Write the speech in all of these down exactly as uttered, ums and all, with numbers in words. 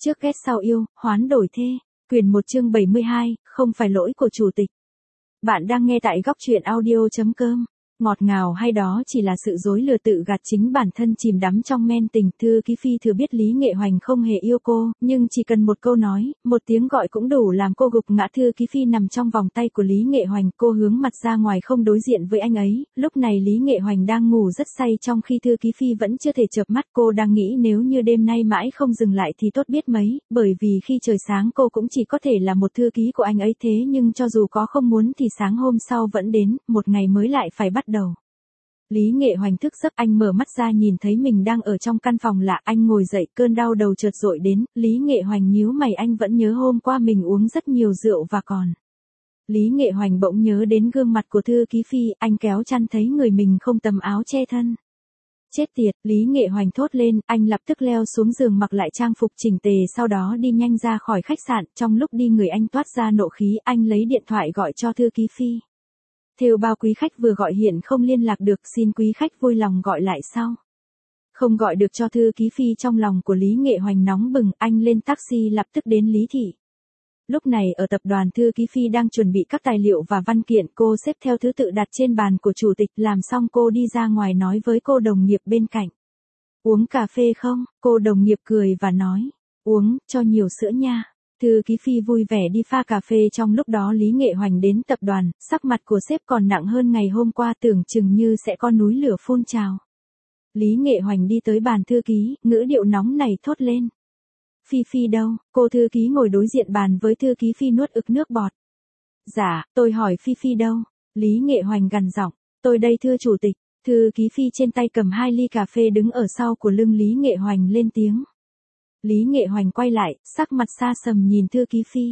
Trước ghét sau yêu, hoán đổi thê. Quyền một chương bảy mươi hai, không phải lỗi của chủ tịch. Bạn đang nghe tại góc truyện audio chấm com. Ngọt ngào hay đó chỉ là sự dối lừa tự gạt chính bản thân chìm đắm trong men tình. Thư ký Phi thừa biết Lý Nghệ Hoành không hề yêu cô, nhưng chỉ cần một câu nói, một tiếng gọi cũng đủ làm cô gục ngã. Thư ký Phi nằm trong vòng tay của Lý Nghệ Hoành, cô hướng mặt ra ngoài không đối diện với anh ấy. Lúc này Lý Nghệ Hoành đang ngủ rất say trong khi Thư ký Phi vẫn chưa thể chợp mắt. Cô đang nghĩ nếu như đêm nay mãi không dừng lại thì tốt biết mấy, bởi vì khi trời sáng cô cũng chỉ có thể là một thư ký của anh ấy. Thế nhưng cho dù có không muốn thì sáng hôm sau vẫn đến, một ngày mới lại phải bắt đầu. Lý Nghệ Hoành thức giấc, anh mở mắt ra nhìn thấy mình đang ở trong căn phòng lạ, anh ngồi dậy, cơn đau đầu chợt dội đến. Lý Nghệ Hoành nhíu mày, anh vẫn nhớ hôm qua mình uống rất nhiều rượu và còn. Lý Nghệ Hoành bỗng nhớ đến gương mặt của Thư ký Phi, anh kéo chăn thấy người mình không tấm áo che thân. Chết tiệt, Lý Nghệ Hoành thốt lên, anh lập tức leo xuống giường mặc lại trang phục chỉnh tề, sau đó đi nhanh ra khỏi khách sạn. Trong lúc đi người anh toát ra nộ khí, anh lấy điện thoại gọi cho Thư ký Phi. Thêu bao quý khách vừa gọi hiện không liên lạc được, xin quý khách vui lòng gọi lại sau. Không gọi được cho Thư ký Phi, trong lòng của Lý Nghệ Hoành nóng bừng, anh lên taxi lập tức đến Lý Thị. Lúc này ở tập đoàn, Thư ký Phi đang chuẩn bị các tài liệu và văn kiện, cô xếp theo thứ tự đặt trên bàn của chủ tịch, làm xong cô đi ra ngoài nói với cô đồng nghiệp bên cạnh. Uống cà phê không? Cô đồng nghiệp cười và nói, uống, cho nhiều sữa nha. Thư ký Phi vui vẻ đi pha cà phê. Trong lúc đó Lý Nghệ Hoành đến tập đoàn, sắc mặt của sếp còn nặng hơn ngày hôm qua, tưởng chừng như sẽ có núi lửa phun trào. Lý Nghệ Hoành đi tới bàn thư ký, ngữ điệu nóng này thốt lên. Phi Phi đâu? Cô thư ký ngồi đối diện bàn với Thư ký Phi nuốt ực nước bọt. Dạ, tôi hỏi Phi Phi đâu? Lý Nghệ Hoành gằn giọng. Tôi đây thưa chủ tịch. Thư ký Phi trên tay cầm hai ly cà phê đứng ở sau của lưng Lý Nghệ Hoành lên tiếng. Lý Nghệ Hoành quay lại, sắc mặt xa sầm nhìn Thư ký Phi.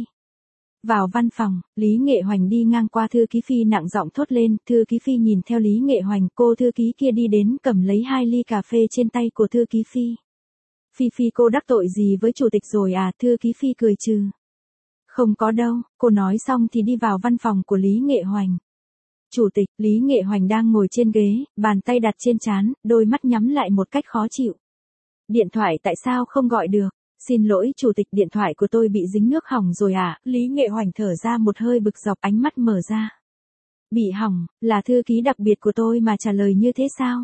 Vào văn phòng, Lý Nghệ Hoành đi ngang qua Thư ký Phi nặng giọng thốt lên. Thư ký Phi nhìn theo Lý Nghệ Hoành, cô thư ký kia đi đến cầm lấy hai ly cà phê trên tay của Thư ký Phi. Phi Phi, cô đắc tội gì với chủ tịch rồi à? Thư ký Phi cười trừ. Không có đâu, cô nói xong thì đi vào văn phòng của Lý Nghệ Hoành. Chủ tịch, Lý Nghệ Hoành đang ngồi trên ghế, bàn tay đặt trên trán, đôi mắt nhắm lại một cách khó chịu. Điện thoại tại sao không gọi được? Xin lỗi chủ tịch, điện thoại của tôi bị dính nước hỏng rồi à? Lý Nghệ Hoành thở ra một hơi bực dọc, ánh mắt mở ra. Bị hỏng, là thư ký đặc biệt của tôi mà trả lời như thế sao?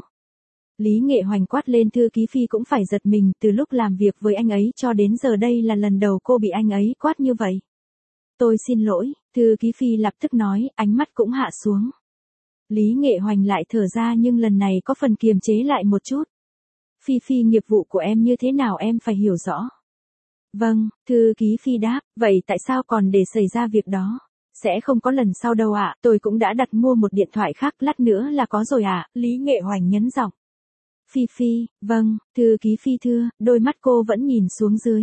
Lý Nghệ Hoành quát lên. Thư ký Phi cũng phải giật mình, từ lúc làm việc với anh ấy cho đến giờ đây là lần đầu cô bị anh ấy quát như vậy. Tôi xin lỗi, Thư ký Phi lập tức nói, ánh mắt cũng hạ xuống. Lý Nghệ Hoành lại thở ra nhưng lần này có phần kiềm chế lại một chút. Phi Phi, nghiệp vụ của em như thế nào em phải hiểu rõ. Vâng, Thư ký Phi đáp, vậy tại sao còn để xảy ra việc đó? Sẽ không có lần sau đâu ạ, à, tôi cũng đã đặt mua một điện thoại khác, lát nữa là có rồi ạ, à, Lý Nghệ Hoành nhấn giọng. Phi Phi, vâng, Thư ký Phi thưa, đôi mắt cô vẫn nhìn xuống dưới.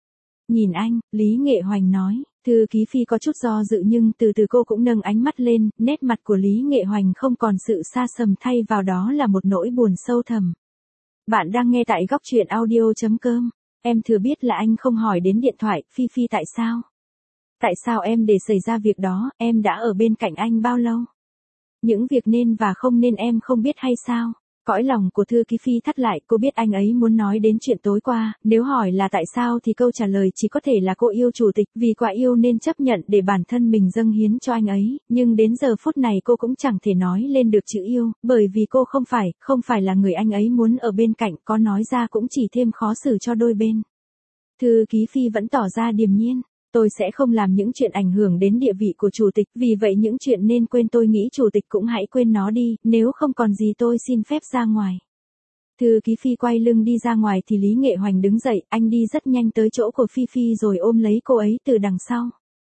Nhìn anh, Lý Nghệ Hoành nói. Thư ký Phi có chút do dự nhưng từ từ cô cũng nâng ánh mắt lên, nét mặt của Lý Nghệ Hoành không còn sự xa sầm, thay vào đó là một nỗi buồn sâu thẳm. Bạn đang nghe tại góc truyện audio chấm com. Em thừa biết là anh không hỏi đến điện thoại, Phi Phi tại sao? Tại sao em để xảy ra việc đó, em đã ở bên cạnh anh bao lâu? Những việc nên và không nên em không biết hay sao? Cõi lòng của Thư ký Phi thắt lại, cô biết anh ấy muốn nói đến chuyện tối qua, nếu hỏi là tại sao thì câu trả lời chỉ có thể là cô yêu chủ tịch, vì quá yêu nên chấp nhận để bản thân mình dâng hiến cho anh ấy, nhưng đến giờ phút này cô cũng chẳng thể nói lên được chữ yêu, bởi vì cô không phải, không phải là người anh ấy muốn ở bên cạnh, có nói ra cũng chỉ thêm khó xử cho đôi bên. Thư ký Phi vẫn tỏ ra điềm nhiên. Tôi sẽ không làm những chuyện ảnh hưởng đến địa vị của chủ tịch, vì vậy những chuyện nên quên tôi nghĩ chủ tịch cũng hãy quên nó đi, nếu không còn gì tôi xin phép ra ngoài. Thư ký Phi quay lưng đi ra ngoài thì Lý Nghệ Hoành đứng dậy, anh đi rất nhanh tới chỗ của Phi Phi rồi ôm lấy cô ấy từ đằng sau.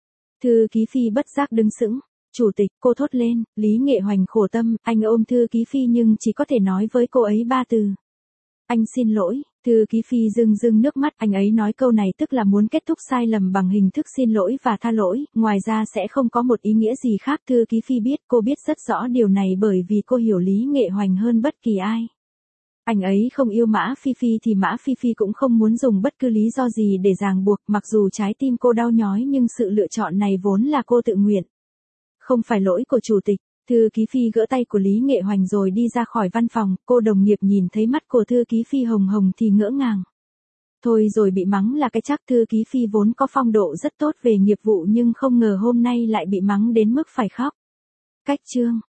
Thư ký Phi bất giác đứng sững. Chủ tịch, cô thốt lên. Lý Nghệ Hoành khổ tâm, anh ôm Thư ký Phi nhưng chỉ có thể nói với cô ấy ba từ. Anh xin lỗi. Thư ký Phi rưng rưng nước mắt, anh ấy nói câu này tức là muốn kết thúc sai lầm bằng hình thức xin lỗi và tha lỗi, ngoài ra sẽ không có một ý nghĩa gì khác. Thư ký Phi biết, cô biết rất rõ điều này bởi vì cô hiểu Lý Nghệ Hoành hơn bất kỳ ai. Anh ấy không yêu Mã Phi Phi thì Mã Phi Phi cũng không muốn dùng bất cứ lý do gì để ràng buộc, mặc dù trái tim cô đau nhói nhưng sự lựa chọn này vốn là cô tự nguyện. Không phải lỗi của chủ tịch. Thư ký Phi gỡ tay của Lý Nghệ Hoành rồi đi ra khỏi văn phòng, cô đồng nghiệp nhìn thấy mắt của Thư ký Phi hồng hồng thì ngỡ ngàng. Thôi rồi bị mắng là cái chắc thư ký Phi vốn có phong độ rất tốt về nghiệp vụ nhưng không ngờ hôm nay lại bị mắng đến mức phải khóc. Cách chương